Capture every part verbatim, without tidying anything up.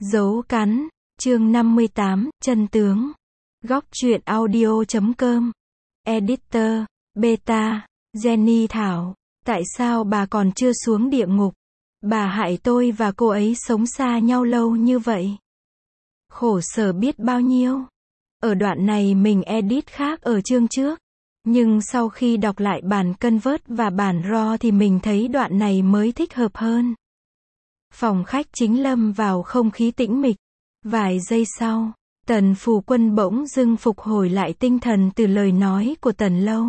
Dấu cắn, chương năm mươi tám, chân tướng. Góc truyện audio chấm com. Editor, Beta, Jenny Thảo. Tại sao bà còn chưa xuống địa ngục? Bà hại tôi và cô ấy sống xa nhau lâu như vậy. Khổ sở biết bao nhiêu. Ở đoạn này mình edit khác ở chương trước. Nhưng sau khi đọc lại bản Convert và bản raw thì mình thấy đoạn này mới thích hợp hơn. Phòng khách chính lâm vào không khí tĩnh mịch. Vài giây sau, Tần Phù Quân bỗng dưng phục hồi lại tinh thần từ lời nói của Tần Lâu.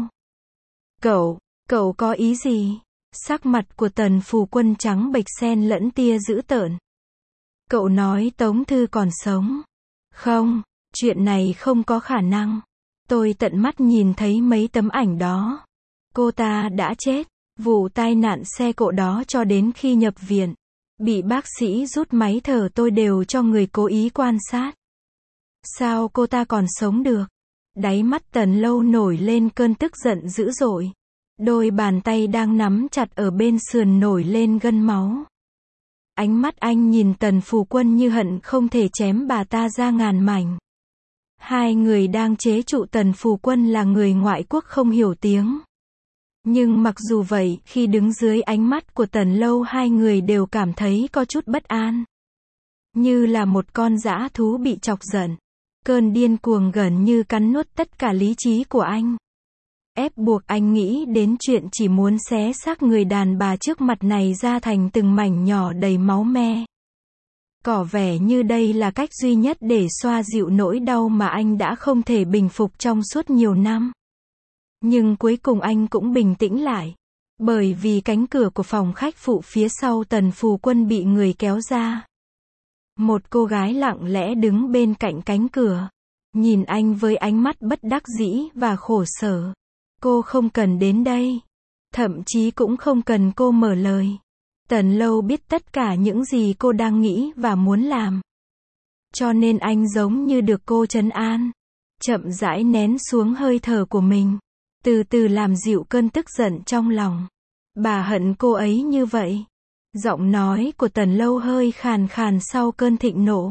Cậu, cậu có ý gì? Sắc mặt của Tần Phù Quân trắng bệch xen lẫn tia dữ tợn. Cậu nói Tống Thư còn sống. Không, chuyện này không có khả năng. Tôi tận mắt nhìn thấy mấy tấm ảnh đó. Cô ta đã chết. Vụ tai nạn xe cộ đó cho đến khi nhập viện, bị bác sĩ rút máy thở tôi đều cho người cố ý quan sát. Sao cô ta còn sống được? Đáy mắt Tần Lâu nổi lên cơn tức giận dữ dội. Đôi bàn tay đang nắm chặt ở bên sườn nổi lên gân máu. Ánh mắt anh nhìn Tần Phù Quân như hận không thể chém bà ta ra ngàn mảnh. Hai người đang chế trụ Tần Phù Quân là người ngoại quốc không hiểu tiếng. Nhưng mặc dù vậy, khi đứng dưới ánh mắt của Tần Lâu hai người đều cảm thấy có chút bất an. Như là một con dã thú bị chọc giận. Cơn điên cuồng gần như cắn nuốt tất cả lý trí của anh. Ép buộc anh nghĩ đến chuyện chỉ muốn xé xác người đàn bà trước mặt này ra thành từng mảnh nhỏ đầy máu me. Có vẻ như đây là cách duy nhất để xoa dịu nỗi đau mà anh đã không thể bình phục trong suốt nhiều năm. Nhưng cuối cùng anh cũng bình tĩnh lại. Bởi vì cánh cửa của phòng khách phụ phía sau Tần Phù Quân bị người kéo ra. Một cô gái lặng lẽ đứng bên cạnh cánh cửa. Nhìn anh với ánh mắt bất đắc dĩ và khổ sở. Cô không cần đến đây. Thậm chí cũng không cần cô mở lời. Tần Lâu biết tất cả những gì cô đang nghĩ và muốn làm. Cho nên anh giống như được cô trấn an. Chậm rãi nén xuống hơi thở của mình. Từ từ làm dịu cơn tức giận trong lòng. Bà hận cô ấy như vậy. Giọng nói của Tần Lâu hơi khàn khàn sau cơn thịnh nộ.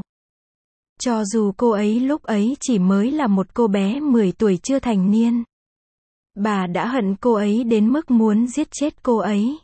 Cho dù cô ấy lúc ấy chỉ mới là một cô bé mười tuổi chưa thành niên. Bà đã hận cô ấy đến mức muốn giết chết cô ấy.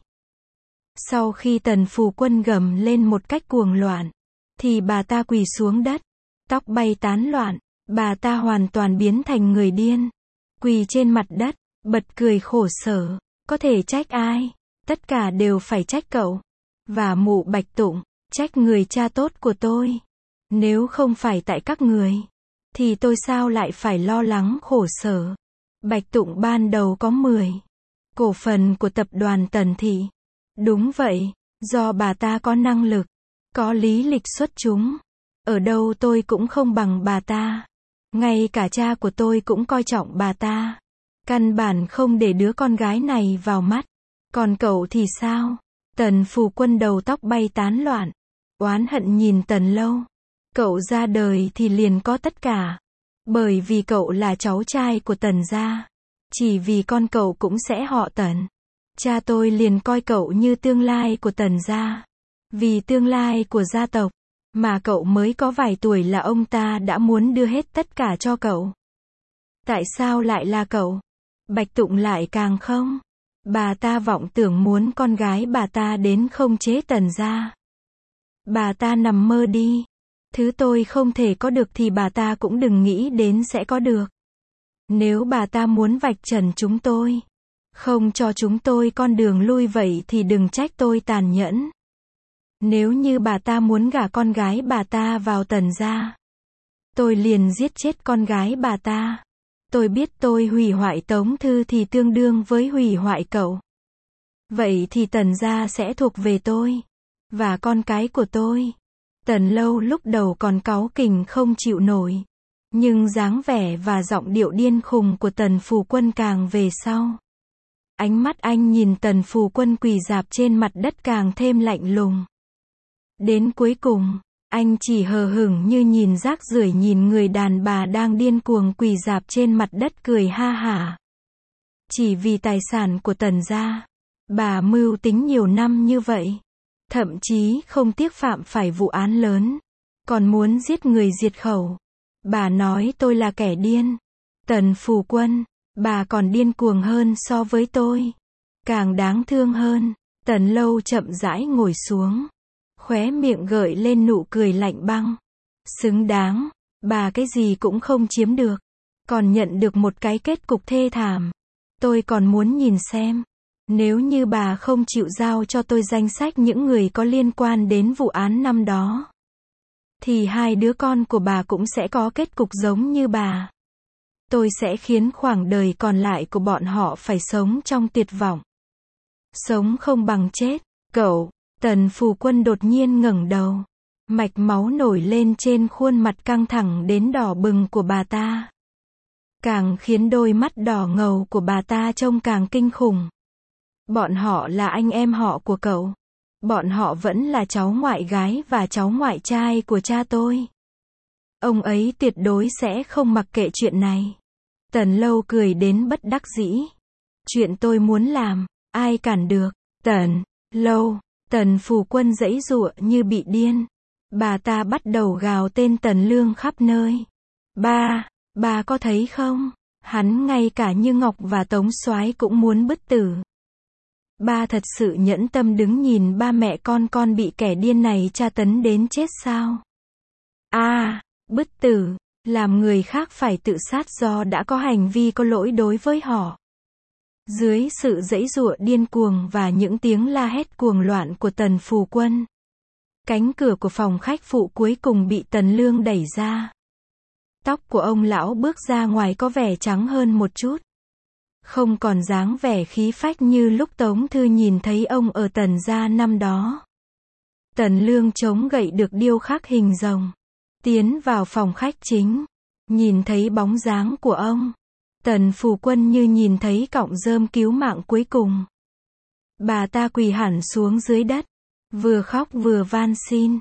Sau khi Tần Phù Quân gầm lên một cách cuồng loạn, thì bà ta quỳ xuống đất. Tóc bay tán loạn, bà ta hoàn toàn biến thành người điên. Quỳ trên mặt đất, bật cười khổ sở. Có thể trách ai? Tất cả đều phải trách cậu. Và mụ Bạch Tụng, trách người cha tốt của tôi. Nếu không phải tại các người, thì tôi sao lại phải lo lắng khổ sở. Bạch Tụng ban đầu có mười cổ phần của tập đoàn Tần Thị. Đúng vậy, do bà ta có năng lực, có lý lịch xuất chúng. Ở đâu tôi cũng không bằng bà ta. Ngay cả cha của tôi cũng coi trọng bà ta. Căn bản không để đứa con gái này vào mắt. Còn cậu thì sao? Tần Phù Quân đầu tóc bay tán loạn. Oán hận nhìn Tần Lâu. Cậu ra đời thì liền có tất cả. Bởi vì cậu là cháu trai của Tần gia. Chỉ vì con cậu cũng sẽ họ Tần. Cha tôi liền coi cậu như tương lai của Tần gia. Vì tương lai của gia tộc. Mà cậu mới có vài tuổi là ông ta đã muốn đưa hết tất cả cho cậu. Tại sao lại là cậu? Bạch Tụng lại càng không. Bà ta vọng tưởng muốn con gái bà ta đến không chế Tần gia. Bà ta nằm mơ đi. Thứ tôi không thể có được thì bà ta cũng đừng nghĩ đến sẽ có được. Nếu bà ta muốn vạch trần chúng tôi, không cho chúng tôi con đường lui vậy thì đừng trách tôi tàn nhẫn. Nếu như bà ta muốn gả con gái bà ta vào Tần gia, tôi liền giết chết con gái bà ta. Tôi biết tôi hủy hoại Tống Thư thì tương đương với hủy hoại cậu. Vậy thì Tần gia sẽ thuộc về tôi. Và con cái của tôi. Tần Lâu lúc đầu còn cáu kỉnh không chịu nổi. Nhưng dáng vẻ và giọng điệu điên khùng của Tần Phù Quân càng về sau. Ánh mắt anh nhìn Tần Phù Quân quỳ rạp trên mặt đất càng thêm lạnh lùng. Đến cuối cùng, anh chỉ hờ hững như nhìn rác rưởi nhìn người đàn bà đang điên cuồng quỳ rạp trên mặt đất cười ha hả. Chỉ vì tài sản của Tần gia, bà mưu tính nhiều năm như vậy. Thậm chí không tiếc phạm phải vụ án lớn. còn muốn giết người diệt khẩu. Bà nói tôi là kẻ điên. Tần Phù Quân, bà còn điên cuồng hơn so với tôi. Càng đáng thương hơn. Tần Lâu chậm rãi ngồi xuống. Khóe miệng gợi lên nụ cười lạnh băng. Xứng đáng, bà cái gì cũng không chiếm được. Còn nhận được một cái kết cục thê thảm. Tôi còn muốn nhìn xem. Nếu như bà không chịu giao cho tôi danh sách những người có liên quan đến vụ án năm đó, thì hai đứa con của bà cũng sẽ có kết cục giống như bà. Tôi sẽ khiến khoảng đời còn lại của bọn họ phải sống trong tuyệt vọng. Sống không bằng chết. Cậu, Tần Phù Quân đột nhiên ngẩng đầu. Mạch máu nổi lên trên khuôn mặt căng thẳng đến đỏ bừng của bà ta. Càng khiến đôi mắt đỏ ngầu của bà ta trông càng kinh khủng. Bọn họ là anh em họ của cậu. Bọn họ vẫn là cháu ngoại gái và cháu ngoại trai của cha tôi. Ông ấy tuyệt đối sẽ không mặc kệ chuyện này. Tần Lâu cười đến bất đắc dĩ. Chuyện tôi muốn làm, ai cản được. Tần Lâu, Tần Phù Quân giãy giụa như bị điên. Bà ta bắt đầu gào tên Tần Lương khắp nơi. Ba, bà có thấy không? Hắn ngay cả Như Ngọc và Tống Soái cũng muốn bức tử. Ba thật sự nhẫn tâm đứng nhìn ba mẹ con con bị kẻ điên này tra tấn đến chết sao? A, à, bức tử, làm người khác phải tự sát do đã có hành vi có lỗi đối với họ. Dưới sự giãy giụa điên cuồng và những tiếng la hét cuồng loạn của Tần Phù Quân, cánh cửa của phòng khách phụ cuối cùng bị Tần Lương đẩy ra. Tóc của ông lão bước ra ngoài có vẻ trắng hơn một chút. Không còn dáng vẻ khí phách như lúc Tống Thư nhìn thấy ông ở Tần gia năm đó. Tần Lương chống gậy được điêu khắc hình rồng. Tiến vào phòng khách chính. Nhìn thấy bóng dáng của ông. Tần Phù Quân như nhìn thấy cọng rơm cứu mạng cuối cùng. Bà ta quỳ hẳn xuống dưới đất. Vừa khóc vừa van xin.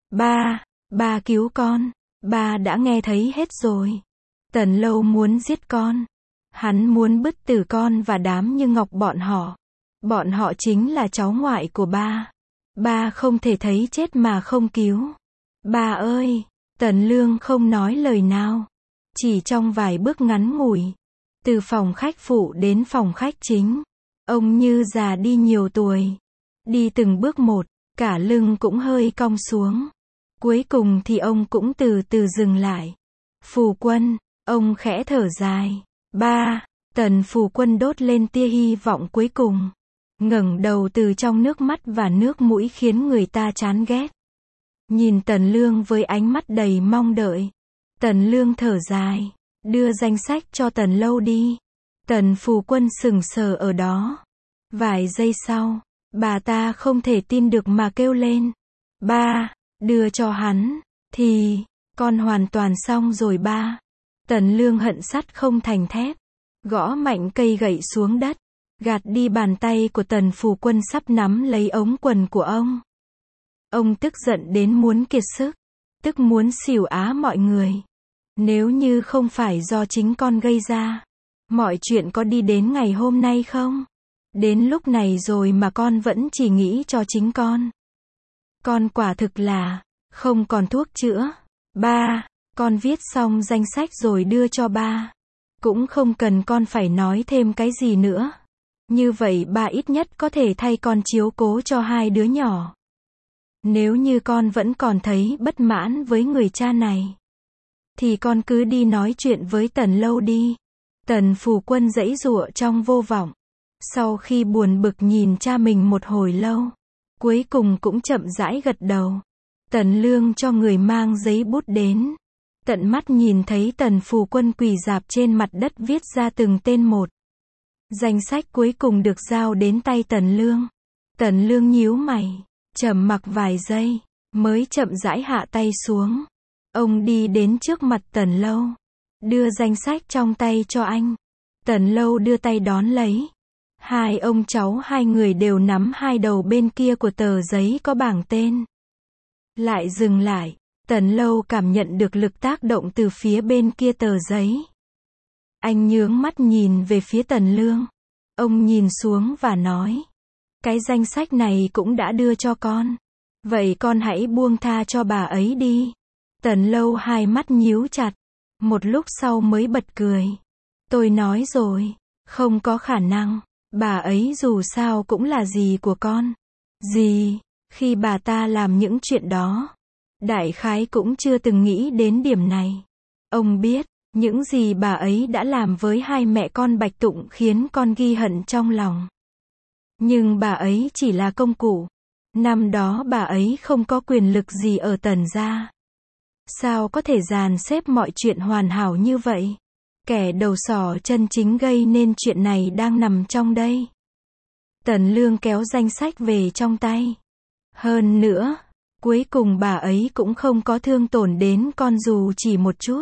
Ba, ba cứu con. Ba đã nghe thấy hết rồi. Tần Lâu muốn giết con. Hắn muốn bức tử con và đám Như Ngọc bọn họ. Bọn họ chính là cháu ngoại của ba. Ba không thể thấy chết mà không cứu. Ba ơi! Tần Lương không nói lời nào. Chỉ trong vài bước ngắn ngủi. Từ phòng khách phụ đến phòng khách chính. Ông như già đi nhiều tuổi. Đi từng bước một, cả lưng cũng hơi cong xuống. Cuối cùng thì ông cũng từ từ dừng lại. Phù Quân, ông khẽ thở dài. Ba, Tần Phù Quân đốt lên tia hy vọng cuối cùng. Ngẩng đầu từ trong nước mắt và nước mũi khiến người ta chán ghét. Nhìn Tần Lương với ánh mắt đầy mong đợi. Tần Lương thở dài. Đưa danh sách cho Tần Lâu đi. Tần Phù Quân sững sờ ở đó. Vài giây sau, bà ta không thể tin được mà kêu lên. Ba, đưa cho hắn. Thì, con hoàn toàn xong rồi ba. Tần Lương hận sắt không thành thép. Gõ mạnh cây gậy xuống đất. Gạt đi bàn tay của Tần Phù Quân sắp nắm lấy ống quần của ông. Ông tức giận đến muốn kiệt sức. Tức muốn xỉu á mọi người. Nếu như không phải do chính con gây ra, mọi chuyện có đi đến ngày hôm nay không? Đến lúc này rồi mà con vẫn chỉ nghĩ cho chính con. Con quả thực là không còn thuốc chữa. Ba, con viết xong danh sách rồi đưa cho ba. Cũng không cần con phải nói thêm cái gì nữa. Như vậy ba ít nhất có thể thay con chiếu cố cho hai đứa nhỏ. Nếu như con vẫn còn thấy bất mãn với người cha này, thì con cứ đi nói chuyện với Tần Lâu đi. Tần Phù Quân giãy giụa trong vô vọng. Sau khi buồn bực nhìn cha mình một hồi lâu, cuối cùng cũng chậm rãi gật đầu. Tần Lương cho người mang giấy bút đến. Tận mắt nhìn thấy Tần Phù Quân quỳ rạp trên mặt đất viết ra từng tên một. Danh sách cuối cùng được giao đến tay Tần Lương. Tần Lương nhíu mày, trầm mặc vài giây, mới chậm rãi hạ tay xuống. Ông đi đến trước mặt Tần Lâu, đưa danh sách trong tay cho anh. Tần Lâu đưa tay đón lấy. Hai ông cháu hai người đều nắm hai đầu bên kia của tờ giấy có bảng tên. Lại dừng lại, Tần Lâu cảm nhận được lực tác động từ phía bên kia tờ giấy. Anh nhướng mắt nhìn về phía Tần Lương. Ông nhìn xuống và nói, cái danh sách này cũng đã đưa cho con. Vậy con hãy buông tha cho bà ấy đi. Tần Lâu hai mắt nhíu chặt, một lúc sau mới bật cười. Tôi nói rồi, không có khả năng, bà ấy dù sao cũng là dì của con. Dì, khi bà ta làm những chuyện đó, đại khái cũng chưa từng nghĩ đến điểm này. Ông biết, những gì bà ấy đã làm với hai mẹ con Bạch Tụng khiến con ghi hận trong lòng. Nhưng bà ấy chỉ là công cụ. Năm đó bà ấy không có quyền lực gì ở Tần gia. Sao có thể dàn xếp mọi chuyện hoàn hảo như vậy? Kẻ đầu sỏ chân chính gây nên chuyện này đang nằm trong đây. Tần Lương kéo danh sách về trong tay. Hơn nữa, cuối cùng bà ấy cũng không có thương tổn đến con dù chỉ một chút.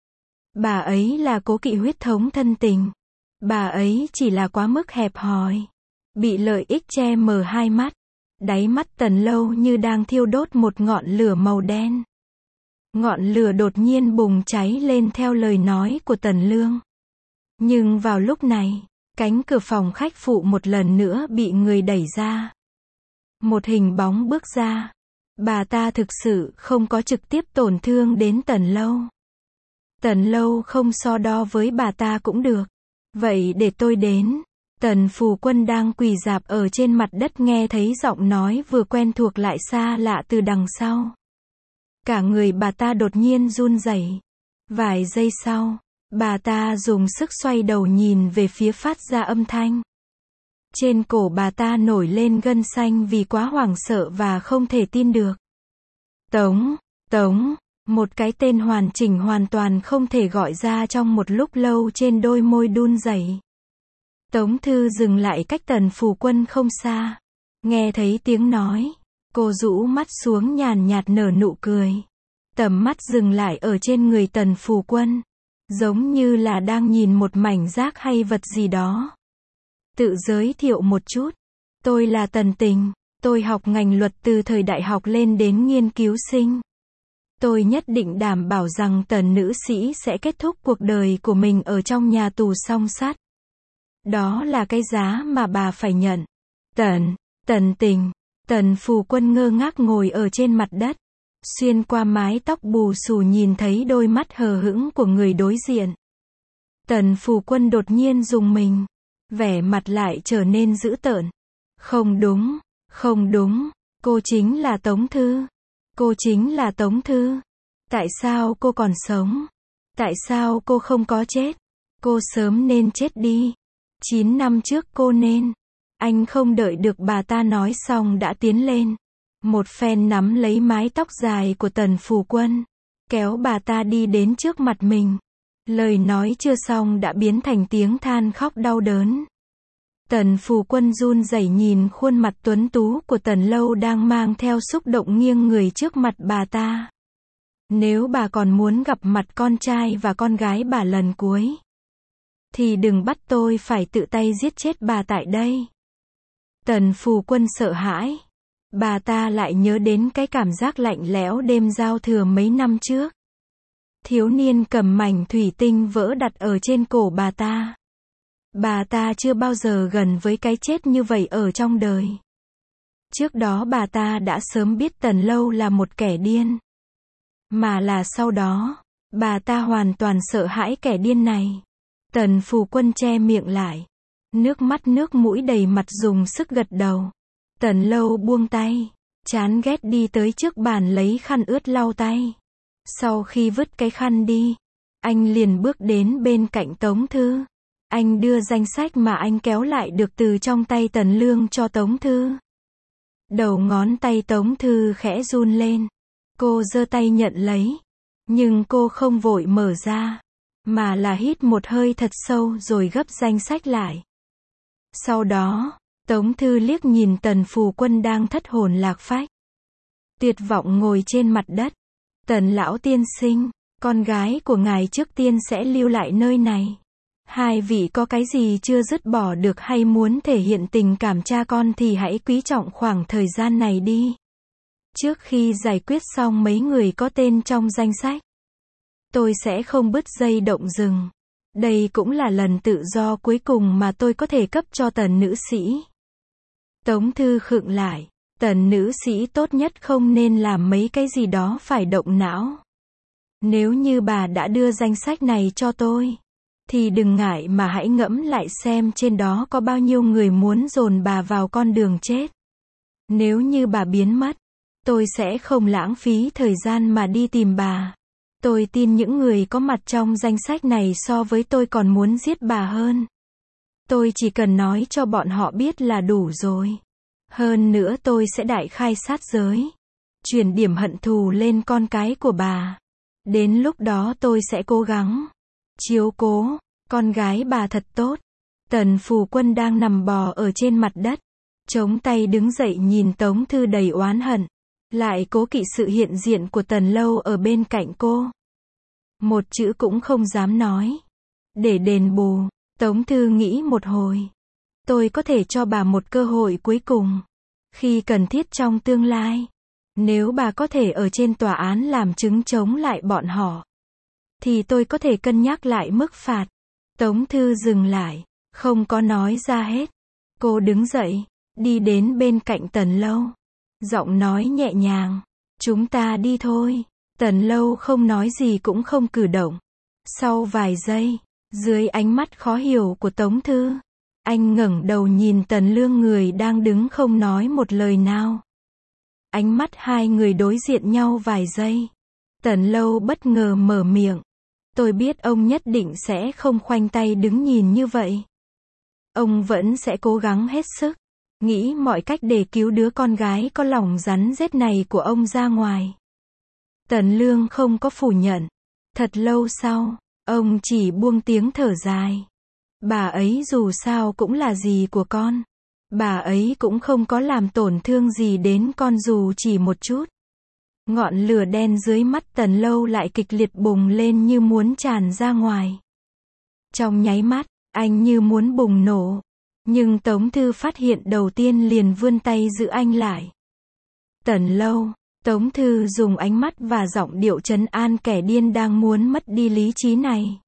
Bà ấy là cố kỵ huyết thống thân tình. Bà ấy chỉ là quá mức hẹp hòi. Bị lợi ích che mờ hai mắt. Đáy mắt Tần Lâu như đang thiêu đốt một ngọn lửa màu đen. Ngọn lửa đột nhiên bùng cháy lên theo lời nói của Tần Lương. Nhưng vào lúc này, cánh cửa phòng khách phụ một lần nữa bị người đẩy ra. Một hình bóng bước ra. Bà ta thực sự không có trực tiếp tổn thương đến Tần Lâu. Tần Lâu không so đo với bà ta cũng được. Vậy để tôi đến. Tần Phù Quân đang quỳ rạp ở trên mặt đất nghe thấy giọng nói vừa quen thuộc lại xa lạ từ đằng sau. Cả người bà ta đột nhiên run rẩy. Vài giây sau, bà ta dùng sức xoay đầu nhìn về phía phát ra âm thanh. Trên cổ bà ta nổi lên gân xanh vì quá hoảng sợ và không thể tin được. Tống, Tống, một cái tên hoàn chỉnh hoàn toàn không thể gọi ra trong một lúc lâu trên đôi môi đun rẩy. Tống Thư dừng lại cách Tần Phù Quân không xa. Nghe thấy tiếng nói, cô rũ mắt xuống nhàn nhạt nở nụ cười. Tầm mắt dừng lại ở trên người Tần Phù Quân. Giống như là đang nhìn một mảnh rác hay vật gì đó. Tự giới thiệu một chút. Tôi là Tần Tình. Tôi học ngành luật từ thời đại học lên đến nghiên cứu sinh. Tôi nhất định đảm bảo rằng Tần nữ sĩ sẽ kết thúc cuộc đời của mình ở trong nhà tù song sắt. Đó là cái giá mà bà phải nhận. Tần, Tần Tình. Tần Phù Quân ngơ ngác ngồi ở trên mặt đất. Xuyên qua mái tóc bù xù nhìn thấy đôi mắt hờ hững của người đối diện. Tần Phù Quân đột nhiên rùng mình. Vẻ mặt lại trở nên dữ tợn. Không đúng, không đúng. Cô chính là Tống Thư. Cô chính là Tống Thư. Tại sao cô còn sống? Tại sao cô không có chết? Cô sớm nên chết đi. Chín năm trước cô nên. Anh không đợi được bà ta nói xong đã tiến lên. Một phen nắm lấy mái tóc dài của Tần Phù Quân. Kéo bà ta đi đến trước mặt mình. Lời nói chưa xong đã biến thành tiếng than khóc đau đớn. Tần Phù Quân run rẩy nhìn khuôn mặt tuấn tú của Tần Lâu đang mang theo xúc động nghiêng người trước mặt bà ta. Nếu bà còn muốn gặp mặt con trai và con gái bà lần cuối, thì đừng bắt tôi phải tự tay giết chết bà tại đây. Tần Phù Quân sợ hãi. Bà ta lại nhớ đến cái cảm giác lạnh lẽo đêm giao thừa mấy năm trước. Thiếu niên cầm mảnh thủy tinh vỡ đặt ở trên cổ bà ta. Bà ta chưa bao giờ gần với cái chết như vậy ở trong đời. Trước đó bà ta đã sớm biết Tần Lâu là một kẻ điên. Mà là sau đó, bà ta hoàn toàn sợ hãi kẻ điên này. Tần Phù Quân che miệng lại. Nước mắt nước mũi đầy mặt dùng sức gật đầu. Tần Lâu buông tay. Chán ghét đi tới trước bàn lấy khăn ướt lau tay. Sau khi vứt cái khăn đi, anh liền bước đến bên cạnh Tống Thư. Anh đưa danh sách mà anh kéo lại được từ trong tay Tần Lương cho Tống Thư. Đầu ngón tay Tống Thư khẽ run lên. Cô giơ tay nhận lấy. Nhưng cô không vội mở ra. Mà là hít một hơi thật sâu rồi gấp danh sách lại. Sau đó, Tống Thư liếc nhìn Tần Phù Quân đang thất hồn lạc phách. Tuyệt vọng ngồi trên mặt đất. Tần lão tiên sinh, con gái của ngài trước tiên sẽ lưu lại nơi này. Hai vị có cái gì chưa dứt bỏ được hay muốn thể hiện tình cảm cha con thì hãy quý trọng khoảng thời gian này đi. Trước khi giải quyết xong mấy người có tên trong danh sách, tôi sẽ không bứt dây động rừng. Đây cũng là lần tự do cuối cùng mà tôi có thể cấp cho Tần nữ sĩ. Tống Thư khựng lại. Tần nữ sĩ tốt nhất không nên làm mấy cái gì đó phải động não. Nếu như bà đã đưa danh sách này cho tôi, thì đừng ngại mà hãy ngẫm lại xem trên đó có bao nhiêu người muốn dồn bà vào con đường chết. Nếu như bà biến mất, tôi sẽ không lãng phí thời gian mà đi tìm bà. Tôi tin những người có mặt trong danh sách này so với tôi còn muốn giết bà hơn. Tôi chỉ cần nói cho bọn họ biết là đủ rồi. Hơn nữa tôi sẽ đại khai sát giới, chuyển điểm hận thù lên con cái của bà. Đến lúc đó tôi sẽ cố gắng chiếu cố con gái bà thật tốt. Tần Phù Quân đang nằm bò ở trên mặt đất, chống tay đứng dậy nhìn Tống Thư đầy oán hận, lại cố kỵ sự hiện diện của Tần Lâu ở bên cạnh cô. Một chữ cũng không dám nói. Để đền bù, Tống Thư nghĩ một hồi. Tôi có thể cho bà một cơ hội cuối cùng. Khi cần thiết trong tương lai. Nếu bà có thể ở trên tòa án làm chứng chống lại bọn họ, thì tôi có thể cân nhắc lại mức phạt. Tống Thư dừng lại, không có nói ra hết. Cô đứng dậy, đi đến bên cạnh Tần Lâu. Giọng nói nhẹ nhàng. Chúng ta đi thôi. Tần Lâu không nói gì cũng không cử động. Sau vài giây, dưới ánh mắt khó hiểu của Tống Thư, anh ngẩng đầu nhìn Tần Lương người đang đứng không nói một lời nào. Ánh mắt hai người đối diện nhau vài giây. Tần Lâu bất ngờ mở miệng. Tôi biết ông nhất định sẽ không khoanh tay đứng nhìn như vậy. Ông vẫn sẽ cố gắng hết sức, nghĩ mọi cách để cứu đứa con gái có lòng rắn rết này của ông ra ngoài. Tần Lương không có phủ nhận. Thật lâu sau, ông chỉ buông tiếng thở dài. Bà ấy dù sao cũng là dì của con. Bà ấy cũng không có làm tổn thương gì đến con dù chỉ một chút. Ngọn lửa đen dưới mắt Tần Lâu lại kịch liệt bùng lên như muốn tràn ra ngoài. Trong nháy mắt, anh như muốn bùng nổ. Nhưng Tống Thư phát hiện đầu tiên liền vươn tay giữ anh lại. Tần Lâu, Tống Thư dùng ánh mắt và giọng điệu trấn an kẻ điên đang muốn mất đi lý trí này.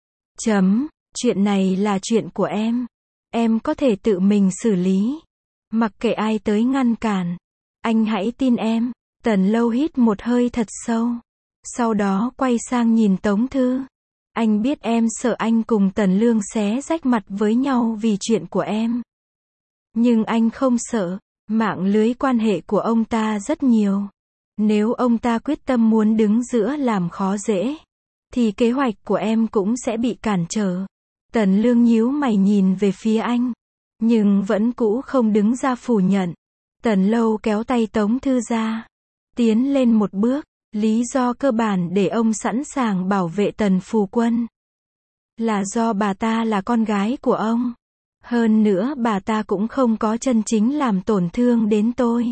Chấm, chuyện này là chuyện của em. Em có thể tự mình xử lý. Mặc kệ ai tới ngăn cản. Anh hãy tin em. Tần Lâu hít một hơi thật sâu. Sau đó quay sang nhìn Tống Thư. Anh biết em sợ anh cùng Tần Lương xé rách mặt với nhau vì chuyện của em. Nhưng anh không sợ. Mạng lưới quan hệ của ông ta rất nhiều. Nếu ông ta quyết tâm muốn đứng giữa làm khó dễ, thì kế hoạch của em cũng sẽ bị cản trở. Tần Lương nhíu mày nhìn về phía anh, nhưng vẫn cũ không đứng ra phủ nhận. Tần Lâu kéo tay Tống Thư ra, tiến lên một bước. Lý do cơ bản để ông sẵn sàng bảo vệ Tần Phù Quân là do bà ta là con gái của ông. Hơn nữa bà ta cũng không có chân chính làm tổn thương đến tôi.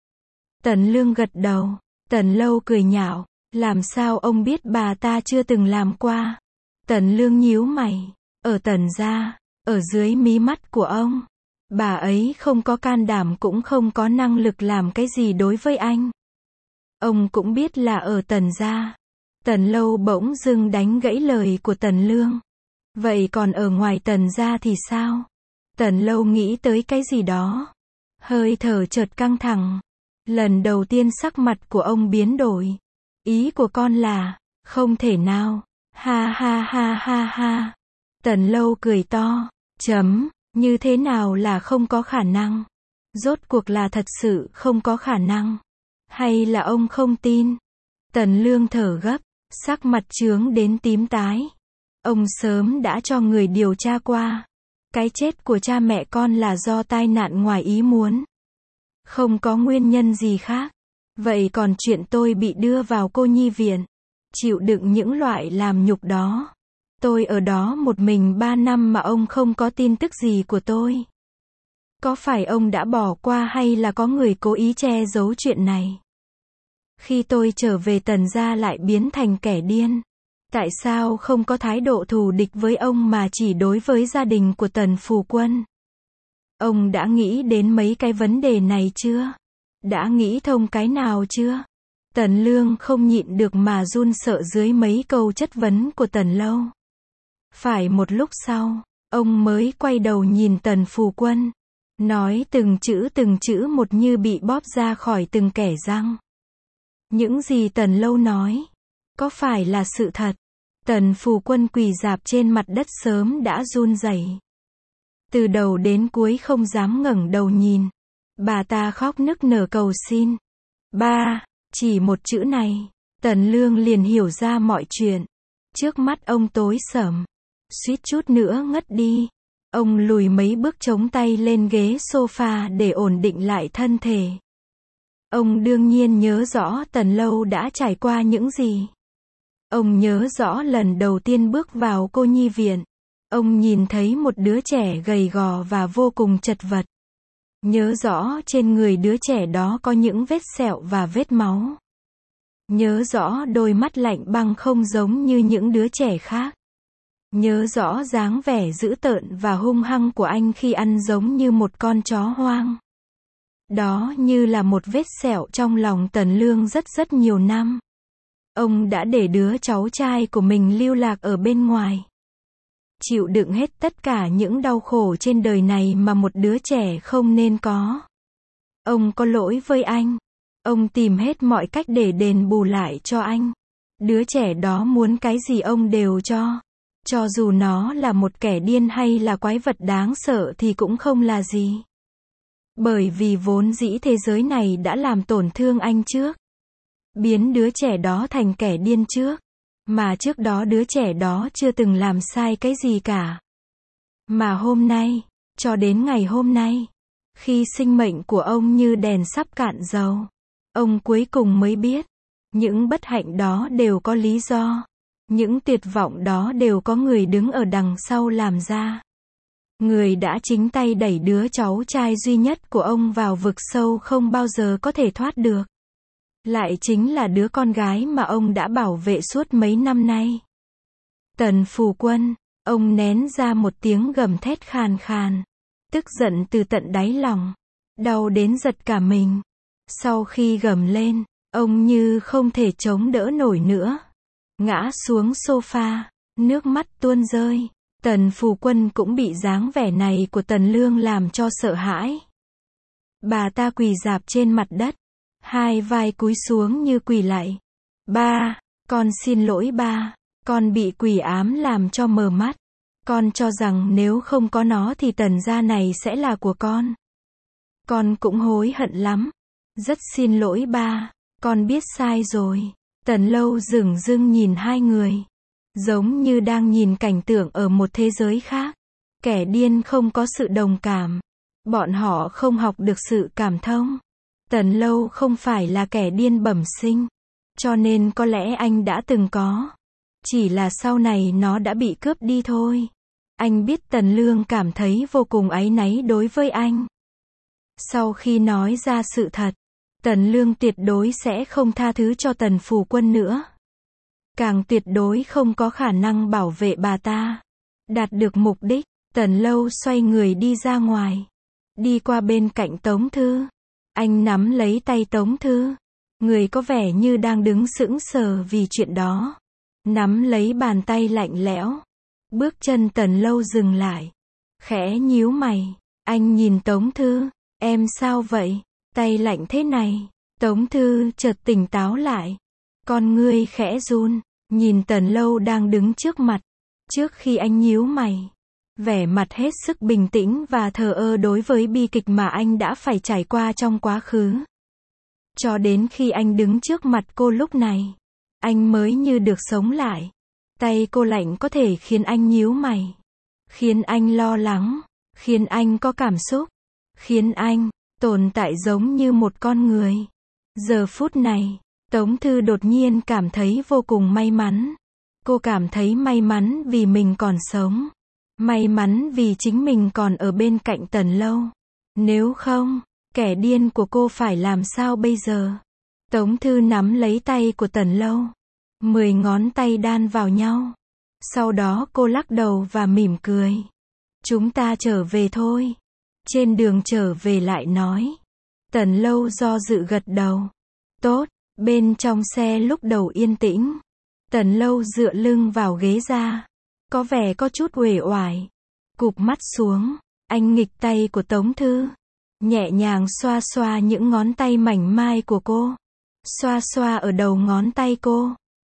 Tần Lương gật đầu. Tần Lâu cười nhạo. Làm sao ông biết bà ta chưa từng làm qua? Tần Lương nhíu mày. Ở Tần gia, ở dưới mí mắt của ông, bà ấy không có can đảm cũng không có năng lực làm cái gì đối với anh. Ông cũng biết là ở Tần gia. Tần Lâu bỗng dưng đánh gãy lời của Tần Lương. Vậy còn ở ngoài Tần gia thì sao? Tần Lâu nghĩ tới cái gì đó. Hơi thở chợt căng thẳng. Lần đầu tiên sắc mặt của ông biến đổi. Ý của con là, không thể nào. Ha ha ha ha ha. Tần Lâu cười to. Chấm, như thế nào là không có khả năng? Rốt cuộc là thật sự không có khả năng? Hay là ông không tin? Tần Lương thở gấp, sắc mặt chướng đến tím tái. Ông sớm đã cho người điều tra qua. Cái chết của cha mẹ con là do tai nạn ngoài ý muốn. Không có nguyên nhân gì khác. Vậy còn chuyện tôi bị đưa vào cô nhi viện, chịu đựng những loại làm nhục đó. Tôi ở đó một mình ba năm mà ông không có tin tức gì của tôi. Có phải ông đã bỏ qua hay là có người cố ý che giấu chuyện này? Khi tôi trở về Tần gia lại biến thành kẻ điên. Tại sao không có thái độ thù địch với ông mà chỉ đối với gia đình của Tần Phù Quân? Ông đã nghĩ đến mấy cái vấn đề này chưa? Đã nghĩ thông cái nào chưa? Tần Lương không nhịn được mà run sợ dưới mấy câu chất vấn của Tần Lâu. Phải một lúc sau, ông mới quay đầu nhìn Tần Phù Quân, nói từng chữ từng chữ một như bị bóp ra khỏi từng kẻ răng. Những gì Tần Lâu nói, Có phải là sự thật? Tần Phù Quân quỳ rạp trên mặt đất sớm đã run rẩy. Từ đầu đến cuối không dám ngẩng đầu nhìn. Bà ta khóc nức nở cầu xin. Ba, chỉ một chữ này, Tần Lương liền hiểu ra mọi chuyện. Trước mắt ông tối sầm, suýt chút nữa ngất đi. Ông lùi mấy bước chống tay lên ghế sofa để ổn định lại thân thể. Ông đương nhiên nhớ rõ Tần Lâu đã trải qua những gì. Ông nhớ rõ lần đầu tiên bước vào cô nhi viện. Ông nhìn thấy một đứa trẻ gầy gò và vô cùng chật vật. Nhớ rõ trên người đứa trẻ đó có những vết sẹo và vết máu. Nhớ rõ đôi mắt lạnh băng không giống như những đứa trẻ khác. Nhớ rõ dáng vẻ dữ tợn và hung hăng của anh khi ăn giống như một con chó hoang. Đó như là một vết sẹo trong lòng Tần Lương rất rất nhiều năm. Ông đã để đứa cháu trai của mình lưu lạc ở bên ngoài. Chịu đựng hết tất cả những đau khổ trên đời này mà một đứa trẻ không nên có. Ông có lỗi với anh. Ông tìm hết mọi cách để đền bù lại cho anh. Đứa trẻ đó muốn cái gì ông đều cho. Cho dù nó là một kẻ điên hay là quái vật đáng sợ thì cũng không là gì. Bởi vì vốn dĩ thế giới này đã làm tổn thương anh trước. Biến đứa trẻ đó thành kẻ điên trước. Mà trước đó đứa trẻ đó chưa từng làm sai cái gì cả. Mà hôm nay, cho đến ngày hôm nay, khi sinh mệnh của ông như đèn sắp cạn dầu, ông cuối cùng mới biết, những bất hạnh đó đều có lý do. Những tuyệt vọng đó đều có người đứng ở đằng sau làm ra. Người đã chính tay đẩy đứa cháu trai duy nhất của ông vào vực sâu không bao giờ có thể thoát được. Lại chính là đứa con gái mà ông đã bảo vệ suốt mấy năm nay. Tần Phù Quân, ông nén ra một tiếng gầm thét khàn khàn. Tức giận từ tận đáy lòng. Đau đến giật cả mình. Sau khi gầm lên, ông như không thể chống đỡ nổi nữa. Ngã xuống sofa, nước mắt tuôn rơi. Tần Phù Quân cũng bị dáng vẻ này của Tần Lương làm cho sợ hãi. Bà ta quỳ rạp trên mặt đất. Hai vai cúi xuống như quỳ lạy. Ba, con xin lỗi ba. Con bị quỷ ám làm cho mờ mắt. Con cho rằng nếu không có nó thì Tần gia này sẽ là của con. Con cũng hối hận lắm. Rất xin lỗi ba. Con biết sai rồi. Tần Lâu dửng dưng nhìn hai người. Giống như đang nhìn cảnh tượng ở một thế giới khác. Kẻ điên không có sự đồng cảm. Bọn họ không học được sự cảm thông. Tần Lâu không phải là kẻ điên bẩm sinh. Cho nên có lẽ anh đã từng có. Chỉ là sau này nó đã bị cướp đi thôi. Anh biết Tần Lương cảm thấy vô cùng áy náy đối với anh. Sau khi nói ra sự thật, Tần Lương tuyệt đối sẽ không tha thứ cho Tần Phù Quân nữa. Càng tuyệt đối không có khả năng bảo vệ bà ta. Đạt được mục đích, Tần Lâu xoay người đi ra ngoài. Đi qua bên cạnh Tống Thư. Anh nắm lấy tay Tống Thư. Người có vẻ như đang đứng sững sờ vì chuyện đó. Nắm lấy bàn tay lạnh lẽo. Bước chân Tần Lâu dừng lại. Khẽ nhíu mày. Anh nhìn Tống Thư. Em sao vậy? Tay lạnh thế này. Tống Thư chợt tỉnh táo lại. Con ngươi khẽ run. Nhìn Tần Lâu đang đứng trước mặt. Trước khi anh nhíu mày. Vẻ mặt hết sức bình tĩnh và thờ ơ đối với bi kịch mà anh đã phải trải qua trong quá khứ. Cho đến khi anh đứng trước mặt cô lúc này. Anh mới như được sống lại. Tay cô lạnh có thể khiến anh nhíu mày. Khiến anh lo lắng. Khiến anh có cảm xúc. Khiến anh tồn tại giống như một con người. Giờ phút này, Tống Thư đột nhiên cảm thấy vô cùng may mắn. Cô cảm thấy may mắn vì mình còn sống. May mắn vì chính mình còn ở bên cạnh Tần Lâu. Nếu không, kẻ điên của cô phải làm sao bây giờ? Tống Thư nắm lấy tay của Tần Lâu. Mười ngón tay đan vào nhau. Sau đó cô lắc đầu và mỉm cười. Chúng ta trở về thôi. Trên đường trở về lại nói. Tần Lâu do dự gật đầu. Tốt, bên trong xe lúc đầu yên tĩnh. Tần Lâu dựa lưng vào ghế ra. Có vẻ có chút uể oải. Cụp mắt xuống. Anh nghịch tay của Tống Thư. Nhẹ nhàng xoa xoa những ngón tay mảnh mai của cô. Xoa xoa ở đầu ngón tay cô.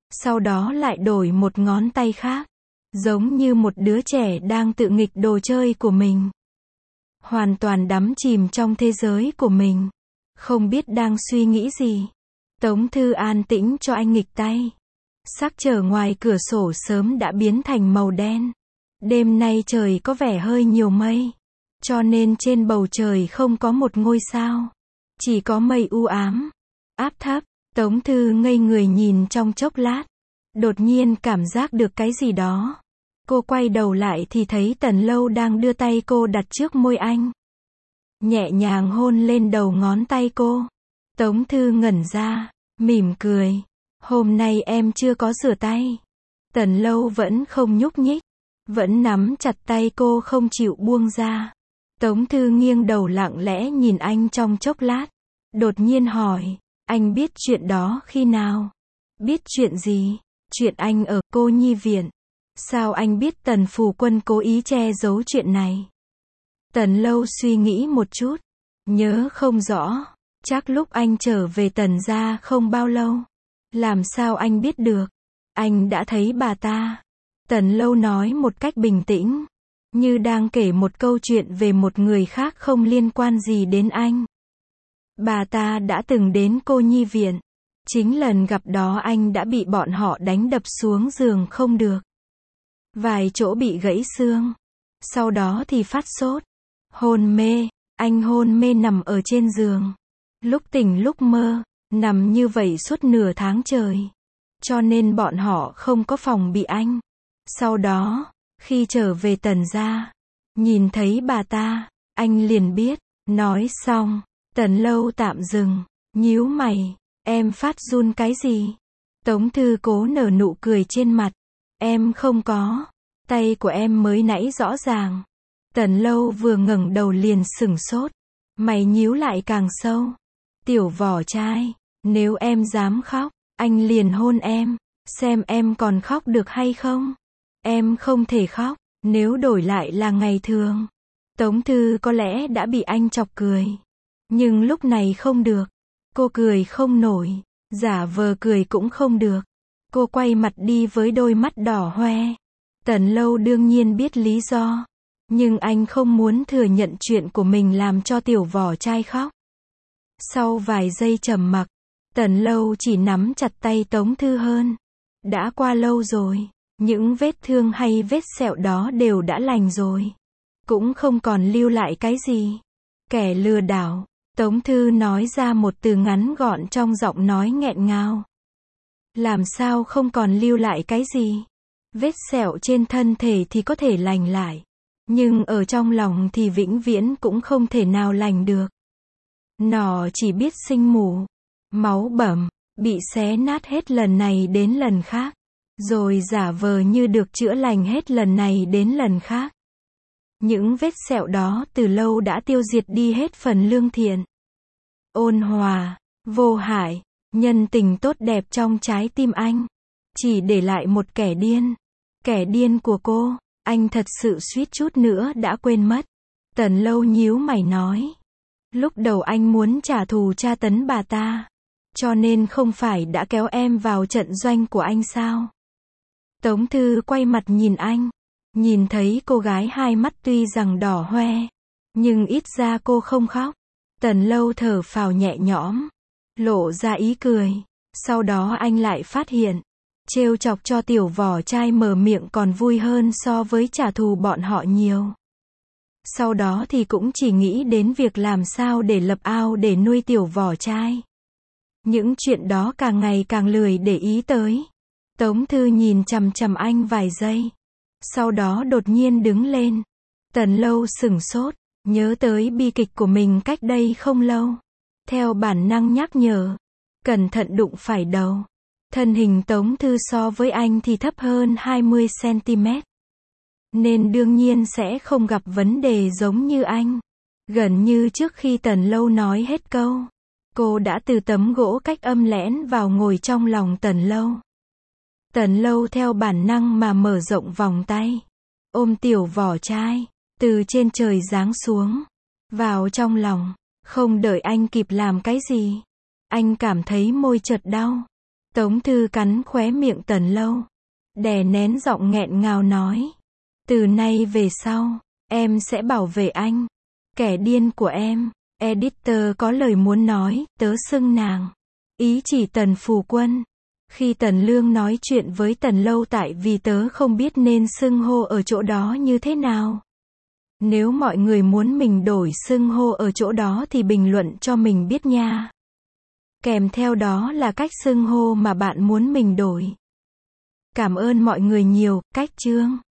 sau đó lại đổi một ngón tay khác, giống như một đứa trẻ đang tự nghịch đồ chơi của mình. Hoàn toàn đắm chìm trong thế giới của mình, không biết đang suy nghĩ gì. Tống Thư an tĩnh cho anh nghịch tay. Sắc trời ngoài cửa sổ sớm đã biến thành màu đen. Đêm nay trời có vẻ hơi nhiều mây, cho nên trên bầu trời không có một ngôi sao, chỉ có mây u ám, áp thấp. Tống Thư ngây người nhìn trong chốc lát, đột nhiên cảm giác được cái gì đó. Cô quay đầu lại thì thấy Tần Lâu đang đưa tay cô đặt trước môi anh, nhẹ nhàng hôn lên đầu ngón tay cô. Tống Thư ngẩn ra, mỉm cười. Hôm nay em chưa có rửa tay. Tần Lâu vẫn không nhúc nhích, vẫn nắm chặt tay cô không chịu buông ra. Tống Thư nghiêng đầu lặng lẽ nhìn anh trong chốc lát, đột nhiên hỏi, anh biết chuyện đó khi nào? Biết chuyện gì? Chuyện anh ở cô nhi viện. Sao anh biết Tần Phù Quân cố ý che giấu chuyện này? Tần Lâu suy nghĩ một chút, nhớ không rõ, chắc lúc anh trở về Tần gia không bao lâu. Làm sao anh biết được? Anh đã thấy bà ta. Tần Lâu nói một cách bình tĩnh, như đang kể một câu chuyện về một người khác không liên quan gì đến anh. Bà ta đã từng đến cô nhi viện. Chính lần gặp đó anh đã bị bọn họ đánh đập xuống giường không được. Vài chỗ bị gãy xương. Sau đó thì phát sốt, hôn mê. Anh hôn mê nằm ở trên giường, lúc tỉnh lúc mơ, nằm như vậy suốt nửa tháng trời. Cho nên bọn họ không có phòng bị anh. Sau đó, khi trở về Tần gia, nhìn thấy bà ta, anh liền biết. Nói xong, Tần Lâu tạm dừng, nhíu mày, em phát run cái gì? Tống Thư cố nở nụ cười trên mặt, em không có, tay của em mới nãy rõ ràng. Tần Lâu vừa ngẩng đầu liền sửng sốt, mày nhíu lại càng sâu. Tiểu vỏ trai, nếu em dám khóc, anh liền hôn em, xem em còn khóc được hay không. Em không thể khóc, nếu đổi lại là ngày thường. Tống Thư có lẽ đã bị anh chọc cười. Nhưng lúc này không được. Cô cười không nổi, giả vờ cười cũng không được. Cô quay mặt đi với đôi mắt đỏ hoe. Tần Lâu đương nhiên biết lý do, nhưng anh không muốn thừa nhận chuyện của mình làm cho tiểu vỏ trai khóc. Sau vài giây trầm mặc, Tần Lâu chỉ nắm chặt tay Tống Thư hơn. Đã qua lâu rồi, những vết thương hay vết sẹo đó đều đã lành rồi, cũng không còn lưu lại cái gì. Kẻ lừa đảo. Tống Thư nói ra một từ ngắn gọn trong giọng nói nghẹn ngào. Làm sao không còn lưu lại cái gì? Vết sẹo trên thân thể thì có thể lành lại, nhưng ở trong lòng thì vĩnh viễn cũng không thể nào lành được. Nó chỉ biết sinh mủ, máu bầm, bị xé nát hết lần này đến lần khác, rồi giả vờ như được chữa lành hết lần này đến lần khác. Những vết sẹo đó từ lâu đã tiêu diệt đi hết phần lương thiện, ôn hòa, vô hại, nhân tình tốt đẹp trong trái tim anh. Chỉ để lại một kẻ điên. Kẻ điên của cô, anh thật sự suýt chút nữa đã quên mất. Tần Lâu nhíu mày nói. Lúc đầu anh muốn trả thù tra tấn bà ta, cho nên không phải đã kéo em vào trận doanh của anh sao? Tống Thư quay mặt nhìn anh. Nhìn thấy cô gái hai mắt tuy rằng đỏ hoe, nhưng ít ra cô không khóc. Tần Lâu thở phào nhẹ nhõm, lộ ra ý cười. Sau đó anh lại phát hiện, trêu chọc cho tiểu vỏ trai mở miệng còn vui hơn so với trả thù bọn họ nhiều. Sau đó thì cũng chỉ nghĩ đến việc làm sao để lập ao để nuôi tiểu vỏ trai. Những chuyện đó càng ngày càng lười để ý tới. Tống Thư nhìn chằm chằm anh vài giây, sau đó đột nhiên đứng lên. Tần Lâu sửng sốt, nhớ tới bi kịch của mình cách đây không lâu. Theo bản năng nhắc nhở, cẩn thận đụng phải đầu. Thân hình Tống Thư so với anh thì thấp hơn hai mươi xăng ti mét, nên đương nhiên sẽ không gặp vấn đề giống như anh. Gần như trước khi Tần Lâu nói hết câu, cô đã từ tấm gỗ cách âm lẻn vào ngồi trong lòng Tần Lâu. Tần Lâu theo bản năng mà mở rộng vòng tay, ôm tiểu vỏ trai, từ trên trời giáng xuống, vào trong lòng. Không đợi anh kịp làm cái gì, anh cảm thấy môi chợt đau. Tống Thư cắn khóe miệng Tần Lâu. Đè nén giọng nghẹn ngào nói. Từ nay về sau, em sẽ bảo vệ anh. Kẻ điên của em. Editor có lời muốn nói, tớ xưng nàng. Ý chỉ Tần Phù Quân. Khi Tần Lương nói chuyện với Tần Lâu tại vì tớ không biết nên xưng hô ở chỗ đó như thế nào. Nếu mọi người muốn mình đổi xưng hô ở chỗ đó thì bình luận cho mình biết nha. Kèm theo đó là cách xưng hô mà bạn muốn mình đổi. Cảm ơn mọi người nhiều, cách chương.